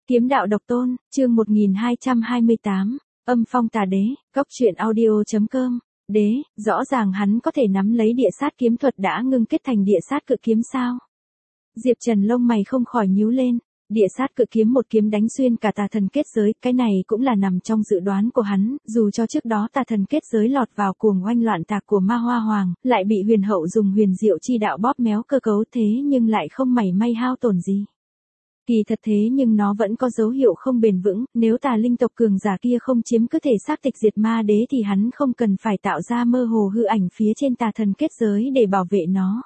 Kiếm đạo độc tôn, chương 1228, âm phong tà đế, góc truyện audio.com. Đế, rõ ràng hắn có thể nắm lấy địa sát kiếm thuật đã ngưng kết thành địa sát cự kiếm sao? Diệp Trần lông mày không khỏi nhíu lên, địa sát cự kiếm một kiếm đánh xuyên cả tà thần kết giới, cái này cũng là nằm trong dự đoán của hắn, dù cho trước đó tà thần kết giới lọt vào cuồng oanh loạn tạc của Ma Hoa Hoàng, lại bị huyền hậu dùng huyền diệu chi đạo bóp méo cơ cấu thế nhưng lại không mảy may hao tổn gì. Kỳ thật thế nhưng nó vẫn có dấu hiệu không bền vững, nếu tà linh tộc cường giả kia không chiếm cứ thể xác tịch diệt ma đế thì hắn không cần phải tạo ra mơ hồ hư ảnh phía trên tà thần kết giới để bảo vệ nó.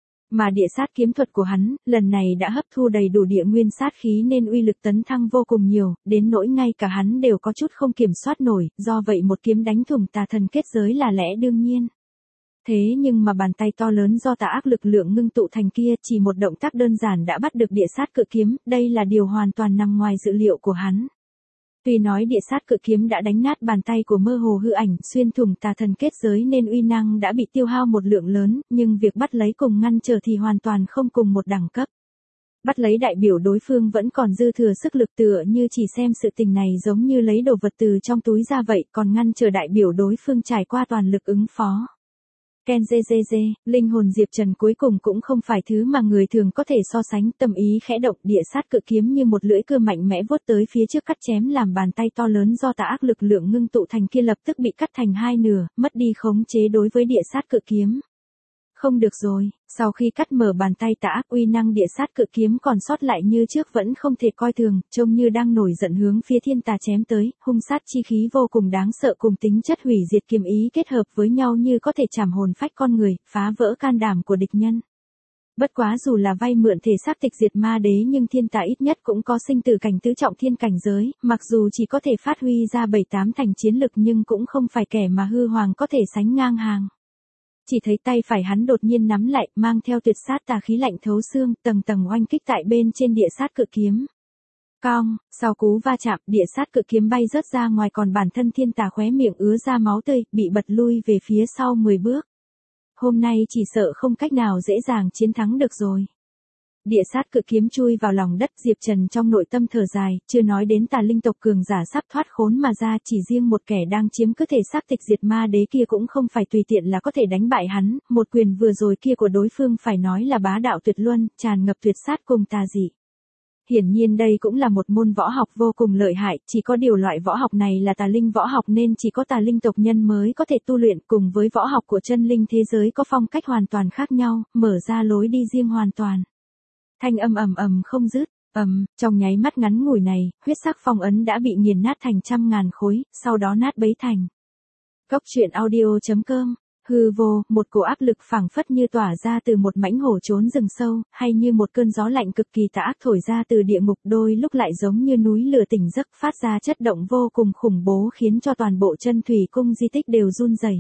Mà địa sát kiếm thuật của hắn, lần này đã hấp thu đầy đủ địa nguyên sát khí nên uy lực tấn thăng vô cùng nhiều, đến nỗi ngay cả hắn đều có chút không kiểm soát nổi, do vậy một kiếm đánh thủng tà thần kết giới là lẽ đương nhiên. Thế nhưng mà bàn tay to lớn do tà ác lực lượng ngưng tụ thành kia chỉ một động tác đơn giản đã bắt được địa sát cự kiếm, đây là điều hoàn toàn nằm ngoài dự liệu của hắn. Tuy nói địa sát cự kiếm đã đánh nát bàn tay của mơ hồ hư ảnh xuyên thủng tà thần kết giới nên uy năng đã bị tiêu hao một lượng lớn, nhưng việc bắt lấy cùng ngăn trở thì hoàn toàn không cùng một đẳng cấp. Bắt lấy đại biểu đối phương vẫn còn dư thừa sức lực tựa như chỉ xem sự tình này giống như lấy đồ vật từ trong túi ra vậy, còn ngăn trở đại biểu đối phương trải qua toàn lực ứng phó. Ken linh hồn Diệp Trần cuối cùng cũng không phải thứ mà người thường có thể so sánh, tâm ý khẽ động, địa sát cự kiếm như một lưỡi cưa mạnh mẽ vuốt tới phía trước cắt chém làm bàn tay to lớn do tà ác lực lượng ngưng tụ thành kia lập tức bị cắt thành hai nửa, mất đi khống chế đối với địa sát cự kiếm. Không được rồi, sau khi cắt mở bàn tay tà ác, uy năng địa sát cự kiếm còn sót lại như trước vẫn không thể coi thường, trông như đang nổi giận hướng phía thiên tà chém tới, hung sát chi khí vô cùng đáng sợ cùng tính chất hủy diệt kiếm ý kết hợp với nhau như có thể chảm hồn phách con người, phá vỡ can đảm của địch nhân. Bất quá dù là vay mượn thể xác tịch diệt ma đế nhưng thiên tà ít nhất cũng có sinh tử cảnh tứ trọng thiên cảnh giới, mặc dù chỉ có thể phát huy ra 7-8 thành chiến lực nhưng cũng không phải kẻ mà hư hoàng có thể sánh ngang hàng. Chỉ thấy tay phải hắn đột nhiên nắm lại, mang theo tuyệt sát tà khí lạnh thấu xương, tầng tầng oanh kích tại bên trên địa sát cự kiếm. Cong, sau cú va chạm, địa sát cự kiếm bay rớt ra ngoài còn bản thân thiên tà khóe miệng ứa ra máu tươi, bị bật lui về phía sau 10 bước. Hôm nay chỉ sợ không cách nào dễ dàng chiến thắng được rồi. Địa sát cự kiếm chui vào lòng đất, Diệp Trần trong nội tâm thở dài, chưa nói đến tà linh tộc cường giả sắp thoát khốn mà ra, chỉ riêng một kẻ đang chiếm cứ thể xác tịch diệt ma đế kia cũng không phải tùy tiện là có thể đánh bại hắn, một quyền vừa rồi kia của đối phương phải nói là bá đạo tuyệt luân, tràn ngập tuyệt sát cùng tà dị. Hiển nhiên đây cũng là một môn võ học vô cùng lợi hại, chỉ có điều loại võ học này là tà linh võ học nên chỉ có tà linh tộc nhân mới có thể tu luyện, cùng với võ học của chân linh thế giới có phong cách hoàn toàn khác nhau, mở ra lối đi riêng hoàn toàn. Thanh âm ầm không dứt, trong nháy mắt ngắn ngủi này, huyết sắc phong ấn đã bị nghiền nát thành trăm ngàn khối, sau đó nát bấy thành. Góc truyện audio.com, hư vô, một cổ áp lực phảng phất như tỏa ra từ một mãnh hổ trốn rừng sâu, hay như một cơn gió lạnh cực kỳ tà ác thổi ra từ địa ngục, đôi lúc lại giống như núi lửa tỉnh giấc phát ra chất động vô cùng khủng bố khiến cho toàn bộ chân thủy cung di tích đều run rẩy.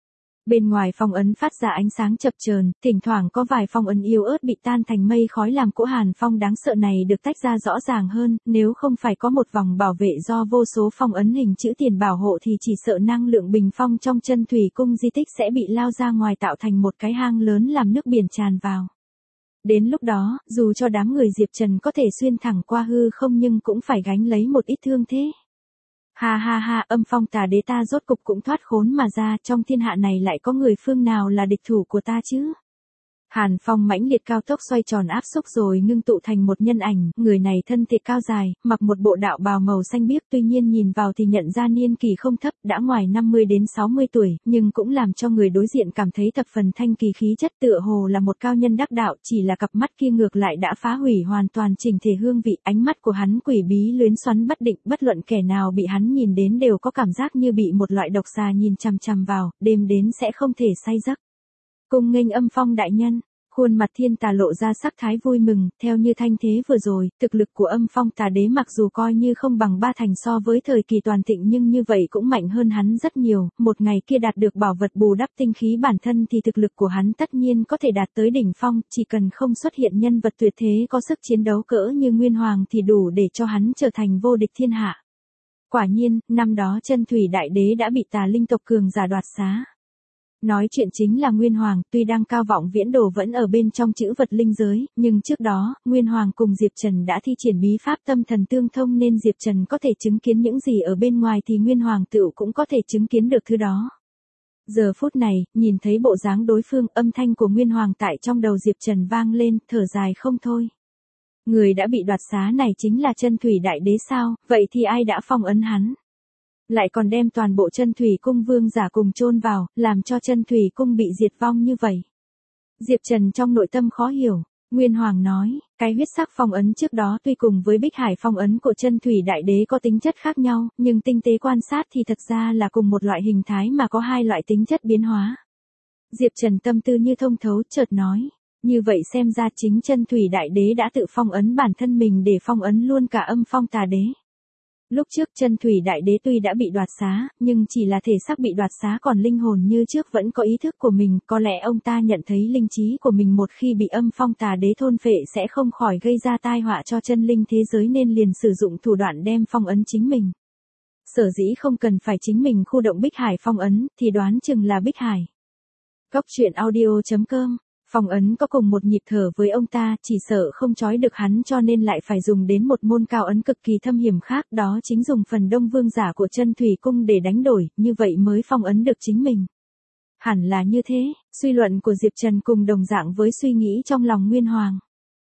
Bên ngoài phong ấn phát ra ánh sáng chập chờn, thỉnh thoảng có vài phong ấn yếu ớt bị tan thành mây khói làm cỗ hàn phong đáng sợ này được tách ra rõ ràng hơn, nếu không phải có một vòng bảo vệ do vô số phong ấn hình chữ tiền bảo hộ thì chỉ sợ năng lượng bình phong trong chân thủy cung di tích sẽ bị lao ra ngoài tạo thành một cái hang lớn làm nước biển tràn vào. Đến lúc đó, dù cho đám người Diệp Trần có thể xuyên thẳng qua hư không nhưng cũng phải gánh lấy một ít thương thế. Ha, âm phong tà đế ta rốt cục cũng thoát khốn mà ra, trong thiên hạ này lại có người phương nào là địch thủ của ta chứ? Hàn phong mãnh liệt cao tốc xoay tròn áp xúc rồi ngưng tụ thành một nhân ảnh, người này thân thể cao dài, mặc một bộ đạo bào màu xanh biếc, tuy nhiên nhìn vào thì nhận ra niên kỳ không thấp, đã ngoài 50 đến 60 tuổi, nhưng cũng làm cho người đối diện cảm thấy thập phần thanh kỳ khí chất, tựa hồ là một cao nhân đắc đạo, chỉ là cặp mắt kia ngược lại đã phá hủy hoàn toàn chỉnh thể hương vị, ánh mắt của hắn quỷ bí luyến xoắn bất định, bất luận kẻ nào bị hắn nhìn đến đều có cảm giác như bị một loại độc xà nhìn chằm chằm vào, đêm đến sẽ không thể say giấc. Cung nghênh âm phong đại nhân, khuôn mặt thiên tà lộ ra sắc thái vui mừng, theo như thanh thế vừa rồi, thực lực của âm phong tà đế mặc dù coi như không bằng ba thành so với thời kỳ toàn thịnh nhưng như vậy cũng mạnh hơn hắn rất nhiều, một ngày kia đạt được bảo vật bù đắp tinh khí bản thân thì thực lực của hắn tất nhiên có thể đạt tới đỉnh phong, chỉ cần không xuất hiện nhân vật tuyệt thế có sức chiến đấu cỡ như Nguyên Hoàng thì đủ để cho hắn trở thành vô địch thiên hạ. Quả nhiên, năm đó chân thủy đại đế đã bị tà linh tộc cường giả đoạt xá. Nói chuyện chính là Nguyên Hoàng, tuy đang cao vọng viễn đồ vẫn ở bên trong chữ vật linh giới, nhưng trước đó, Nguyên Hoàng cùng Diệp Trần đã thi triển bí pháp tâm thần tương thông nên Diệp Trần có thể chứng kiến những gì ở bên ngoài thì Nguyên Hoàng tựu cũng có thể chứng kiến được thứ đó. Giờ phút này, nhìn thấy bộ dáng đối phương, âm thanh của Nguyên Hoàng tại trong đầu Diệp Trần vang lên, thở dài không thôi. Người đã bị đoạt xá này chính là Chân Thủy Đại Đế sao, vậy thì ai đã phong ấn hắn? Lại còn đem toàn bộ Chân Thủy Cung vương giả cùng chôn vào, làm cho Chân Thủy Cung bị diệt vong như vậy. Diệp Trần trong nội tâm khó hiểu, Nguyên Hoàng nói, cái huyết sắc phong ấn trước đó tuy cùng với Bích Hải phong ấn của Chân Thủy Đại Đế có tính chất khác nhau, nhưng tinh tế quan sát thì thật ra là cùng một loại hình thái mà có hai loại tính chất biến hóa. Diệp Trần tâm tư như thông thấu, chợt nói, như vậy xem ra chính Chân Thủy Đại Đế đã tự phong ấn bản thân mình để phong ấn luôn cả Âm Phong Tà Đế. Lúc trước Chân Thủy Đại Đế tuy đã bị đoạt xá, nhưng chỉ là thể xác bị đoạt xá, còn linh hồn như trước vẫn có ý thức của mình, có lẽ ông ta nhận thấy linh trí của mình một khi bị Âm Phong Tà Đế thôn phệ sẽ không khỏi gây ra tai họa cho chân linh thế giới nên liền sử dụng thủ đoạn đem phong ấn chính mình. Sở dĩ không cần phải chính mình khu động Bích Hải phong ấn, thì đoán chừng là Bích Hải. Cốc truyện audio.com. Phong ấn có cùng một nhịp thở với ông ta, chỉ sợ không trói được hắn cho nên lại phải dùng đến một môn cao ấn cực kỳ thâm hiểm khác, đó chính dùng phần đông vương giả của Chân Thủy Cung để đánh đổi, như vậy mới phong ấn được chính mình. Hẳn là như thế, suy luận của Diệp Trần cùng đồng dạng với suy nghĩ trong lòng Nguyên Hoàng.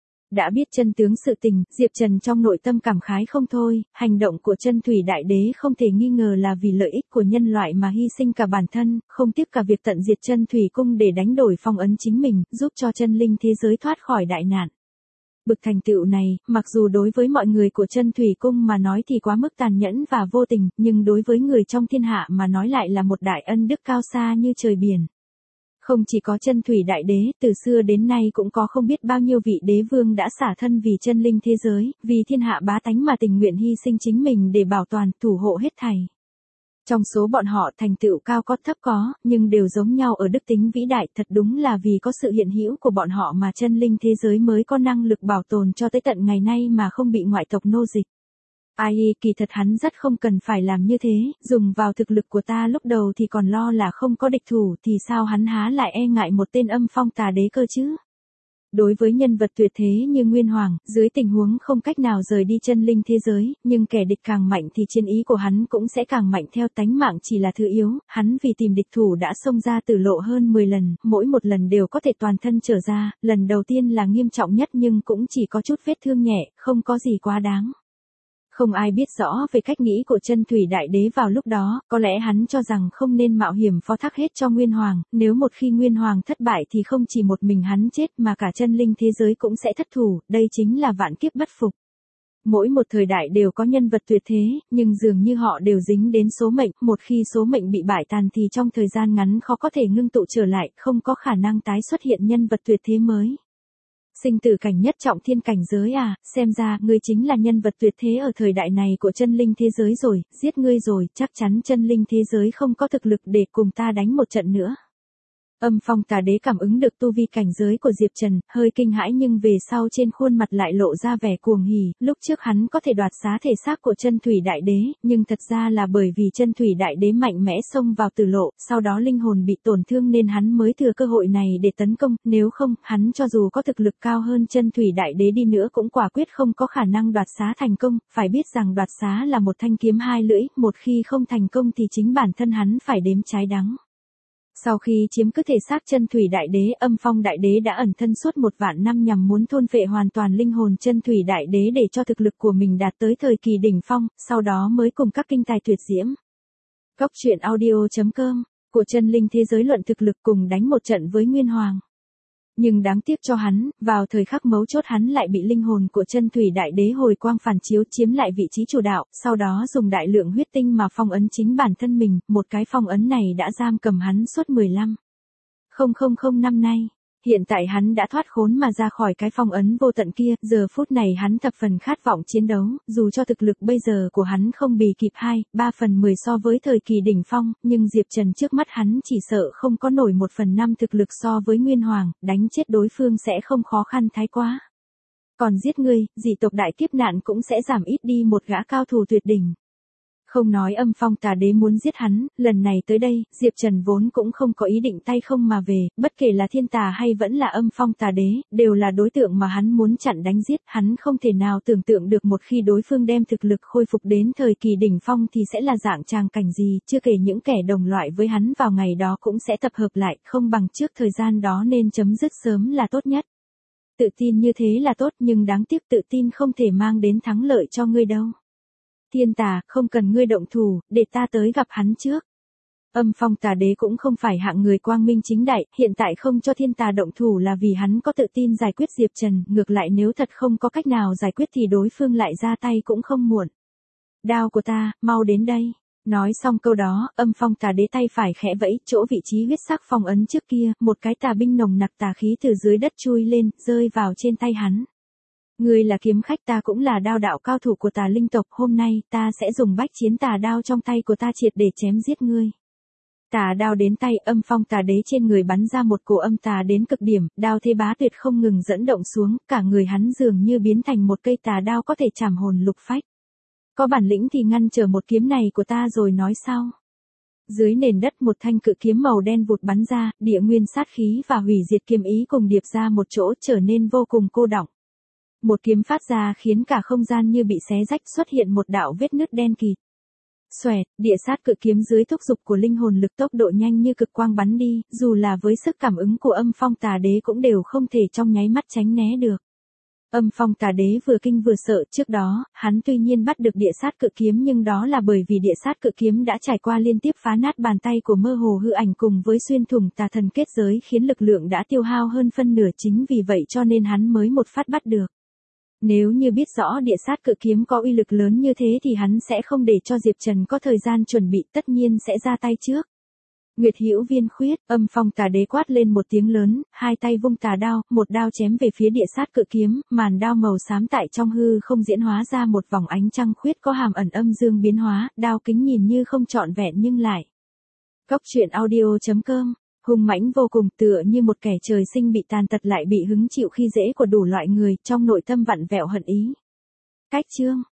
Đã biết chân tướng sự tình, Diệp Trần trong nội tâm cảm khái không thôi, hành động của Chân Thủy Đại Đế không thể nghi ngờ là vì lợi ích của nhân loại mà hy sinh cả bản thân, không tiếc cả việc tận diệt Chân Thủy Cung để đánh đổi phong ấn chính mình, giúp cho chân linh thế giới thoát khỏi đại nạn. Bực thành tựu này, mặc dù đối với mọi người của Chân Thủy Cung mà nói thì quá mức tàn nhẫn và vô tình, nhưng đối với người trong thiên hạ mà nói lại là một đại ân đức cao xa như trời biển. Không chỉ có Chân Thủy Đại Đế, từ xưa đến nay cũng có không biết bao nhiêu vị đế vương đã xả thân vì chân linh thế giới, vì thiên hạ bá tánh mà tình nguyện hy sinh chính mình để bảo toàn, thủ hộ hết thảy. Trong số bọn họ thành tựu cao có thấp có, nhưng đều giống nhau ở đức tính vĩ đại, thật đúng là vì có sự hiện hữu của bọn họ mà chân linh thế giới mới có năng lực bảo tồn cho tới tận ngày nay mà không bị ngoại tộc nô dịch. Ai, kỳ thật hắn rất không cần phải làm như thế, dùng vào thực lực của ta lúc đầu thì còn lo là không có địch thủ thì sao hắn há lại e ngại một tên Âm Phong Tà Đế cơ chứ? Đối với nhân vật tuyệt thế như Nguyên Hoàng, dưới tình huống không cách nào rời đi chân linh thế giới, nhưng kẻ địch càng mạnh thì chiến ý của hắn cũng sẽ càng mạnh theo, tánh mạng chỉ là thứ yếu, hắn vì tìm địch thủ đã xông ra tử lộ hơn 10 lần, mỗi một lần đều có thể toàn thân trở ra, lần đầu tiên là nghiêm trọng nhất nhưng cũng chỉ có chút vết thương nhẹ, không có gì quá đáng. Không ai biết rõ về cách nghĩ của Chân Thủy Đại Đế vào lúc đó, có lẽ hắn cho rằng không nên mạo hiểm phó thác hết cho Nguyên Hoàng, nếu một khi Nguyên Hoàng thất bại thì không chỉ một mình hắn chết mà cả chân linh thế giới cũng sẽ thất thủ, đây chính là vạn kiếp bất phục. Mỗi một thời đại đều có nhân vật tuyệt thế, nhưng dường như họ đều dính đến số mệnh, một khi số mệnh bị bại tàn thì trong thời gian ngắn khó có thể ngưng tụ trở lại, không có khả năng tái xuất hiện nhân vật tuyệt thế mới. Sinh tử cảnh nhất trọng thiên cảnh giới à, xem ra ngươi chính là nhân vật tuyệt thế ở thời đại này của chân linh thế giới rồi, giết ngươi rồi, chắc chắn chân linh thế giới không có thực lực để cùng ta đánh một trận nữa. Âm Phong Tà Đế cảm ứng được tu vi cảnh giới của Diệp Trần, hơi kinh hãi nhưng về sau trên khuôn mặt lại lộ ra vẻ cuồng hỉ, lúc trước hắn có thể đoạt xá thể xác của Chân Thủy Đại Đế, nhưng thật ra là bởi vì Chân Thủy Đại Đế mạnh mẽ xông vào tử lộ, sau đó linh hồn bị tổn thương nên hắn mới thừa cơ hội này để tấn công, nếu không, hắn cho dù có thực lực cao hơn Chân Thủy Đại Đế đi nữa cũng quả quyết không có khả năng đoạt xá thành công, phải biết rằng đoạt xá là một thanh kiếm hai lưỡi, một khi không thành công thì chính bản thân hắn phải đếm trái đắng. Sau khi chiếm cứ thể xác Chân Thủy Đại Đế, Âm Phong Đại Đế đã ẩn thân suốt 1 vạn năm nhằm muốn thôn phệ hoàn toàn linh hồn Chân Thủy Đại Đế để cho thực lực của mình đạt tới thời kỳ đỉnh phong, sau đó mới cùng các kinh tài tuyệt diễm. Cốc truyện audio.com, của chân linh thế giới luận thực lực cùng đánh một trận với Nguyên Hoàng. Nhưng đáng tiếc cho hắn, vào thời khắc mấu chốt hắn lại bị linh hồn của Chân Thủy Đại Đế hồi quang phản chiếu chiếm lại vị trí chủ đạo, sau đó dùng đại lượng huyết tinh mà phong ấn chính bản thân mình, một cái phong ấn này đã giam cầm hắn suốt 15,000 năm nay. Hiện tại hắn đã thoát khốn mà ra khỏi cái phong ấn vô tận kia, giờ phút này hắn thập phần khát vọng chiến đấu, dù cho thực lực bây giờ của hắn không bì kịp 2/3 so với thời kỳ đỉnh phong, nhưng Diệp Trần trước mắt hắn chỉ sợ không có nổi 1/5 thực lực so với Nguyên Hoàng, đánh chết đối phương sẽ không khó khăn thái quá. Còn giết ngươi, dị tộc đại kiếp nạn cũng sẽ giảm ít đi một gã cao thủ tuyệt đỉnh. Không nói Âm Phong Tà Đế muốn giết hắn, lần này tới đây, Diệp Trần vốn cũng không có ý định tay không mà về, bất kể là Thiên Tà hay vẫn là Âm Phong Tà Đế, đều là đối tượng mà hắn muốn chặn đánh giết, hắn không thể nào tưởng tượng được một khi đối phương đem thực lực khôi phục đến thời kỳ đỉnh phong thì sẽ là dạng tràng cảnh gì, chưa kể những kẻ đồng loại với hắn vào ngày đó cũng sẽ tập hợp lại, không bằng trước thời gian đó nên chấm dứt sớm là tốt nhất. Tự tin như thế là tốt nhưng đáng tiếc tự tin không thể mang đến thắng lợi cho ngươi đâu. Thiên Tà, không cần ngươi động thủ, để ta tới gặp hắn trước. Âm Phong Tà Đế cũng không phải hạng người quang minh chính đại, hiện tại không cho Thiên Tà động thủ là vì hắn có tự tin giải quyết Diệp Trần, ngược lại nếu thật không có cách nào giải quyết thì đối phương lại ra tay cũng không muộn. Đao của ta, mau đến đây. Nói xong câu đó, Âm Phong Tà Đế tay phải khẽ vẫy, chỗ vị trí huyết sắc phong ấn trước kia, một cái tà binh nồng nặc tà khí từ dưới đất chui lên, rơi vào trên tay hắn. Ngươi là kiếm khách, ta cũng là đao đạo cao thủ của tà linh tộc, hôm nay ta sẽ dùng bách chiến tà đao trong tay của ta triệt để chém giết ngươi. Tà đao đến tay, Âm Phong Tà Đế trên người bắn ra một cổ âm tà đến cực điểm, đao thế bá tuyệt không ngừng dẫn động xuống, cả người hắn dường như biến thành một cây tà đao có thể chảm hồn lục phách. Có bản lĩnh thì ngăn trở một kiếm này của ta rồi nói sau. Dưới nền đất một thanh cự kiếm màu đen vụt bắn ra, địa nguyên sát khí và hủy diệt kiếm ý cùng điệp ra một chỗ trở nên vô cùng cô đọng. Một kiếm phát ra khiến cả không gian như bị xé rách, xuất hiện một đạo vết nứt đen kịt. Xoẹt, địa sát cự kiếm dưới thúc giục của linh hồn lực tốc độ nhanh như cực quang bắn đi, dù là với sức cảm ứng của Âm Phong Tà Đế cũng đều không thể trong nháy mắt tránh né được. Âm Phong Tà Đế vừa kinh vừa sợ, trước đó, hắn tuy nhiên bắt được địa sát cự kiếm nhưng đó là bởi vì địa sát cự kiếm đã trải qua liên tiếp phá nát bàn tay của mơ hồ hư ảnh cùng với xuyên thủng tà thần kết giới khiến lực lượng đã tiêu hao hơn phân nửa, chính vì vậy cho nên hắn mới một phát bắt được. Nếu như biết rõ địa sát cự kiếm có uy lực lớn như thế thì hắn sẽ không để cho Diệp Trần có thời gian chuẩn bị, tất nhiên sẽ ra tay trước. Nguyệt Hữu Viên Khuyết, Âm Phong Tà Đế quát lên một tiếng lớn, hai tay vung tà đao, một đao chém về phía địa sát cự kiếm, màn đao màu xám tại trong hư không diễn hóa ra một vòng ánh trăng khuyết có hàm ẩn âm dương biến hóa, đao kính nhìn như không trọn vẹn nhưng lại. Góc truyện audio.com, hung mãnh vô cùng, tựa như một kẻ trời sinh bị tàn tật lại bị hứng chịu khi dễ của đủ loại người, trong nội tâm vặn vẹo hận ý. Cách chương